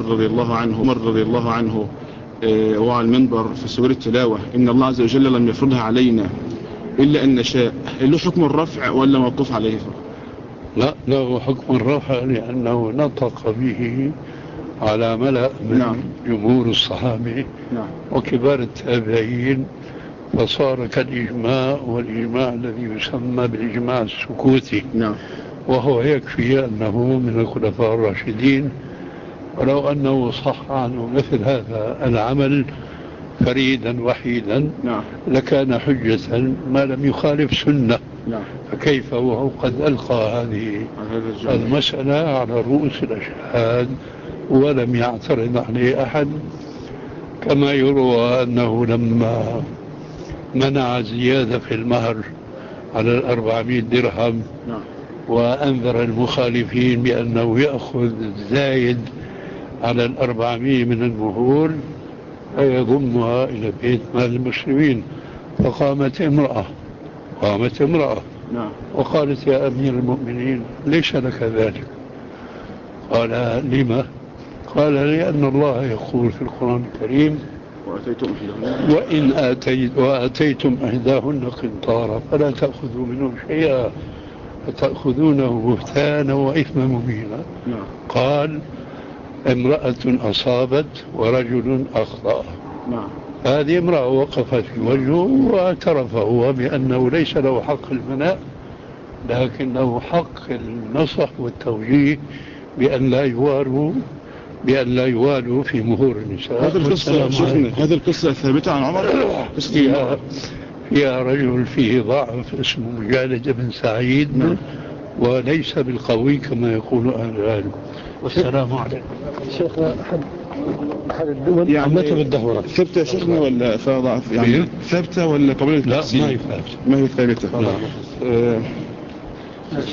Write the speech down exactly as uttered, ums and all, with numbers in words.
رضي الله عنه عمر رضي الله عنه آه وعلى المنبر في سورة التلاوة إن الله عز وجل لم يفرضها علينا إلا أن نشاء، له حكم الرفع ولا موقوف عليه؟ لا، له حكم الرفع لأنه نطق به على ملأ من نعم. جمهور الصحابة نعم. وكبار التابعين، فصار كالإجماع، والإجماع الذي يسمى بالإجماع السكوتي نعم. وهو يكفي أنه من الخلفاء الراشدين، ولو أنه صح عنه مثل هذا العمل فريدا وحيدا نعم. لكان حجة ما لم يخالف سنة نعم. فكيف وهو قد ألقى هذه المسألة على رؤوس الأشهاد ولم يعترض عليه أحد، كما يروى أنه لما منع زيادة في المهر على الأربعمائة درهم نعم. وأنذر المخالفين بأنه يأخذ زايد على الأربعمائة من المهور فيضمها إلى بيت مال المسلمين، فقامت امرأة قامت امرأة نعم. وقالت يا أمير المؤمنين ليس لك ذلك؟ قال لما؟ قال لأن الله يقول في القرآن الكريم وأتيتم وإن آتيت وآتيتم إحداهن قنطارا فلا تأخذوا منه شيئا فتأخذونه بهتانا وإثما مبينا نعم. قال امرأة أصابت ورجل أخطأ نعم. هذه امرأة وقفت في وجهه واعترف هو بأنه ليس له حق المناء، لكن له حق النصح والتوجيه بأن لا يوالوا بأن لا يوالوا في مهور النساء. هذا القصة شفنا هذه القصة ثابتة عن عمر فيها, فيها رجل فيه ضعف اسمه مجالد بن سعيد نعم. وليس بالقوي كما يقول أهل العلم. والسلام عليكم. شيخ أحد أحد الدول يعني بالدهورة ثابتة شيخنا ولا فيها ضعف يعني ثابتة ولا قبل لا ما هي ثابتة ما هي ثابتة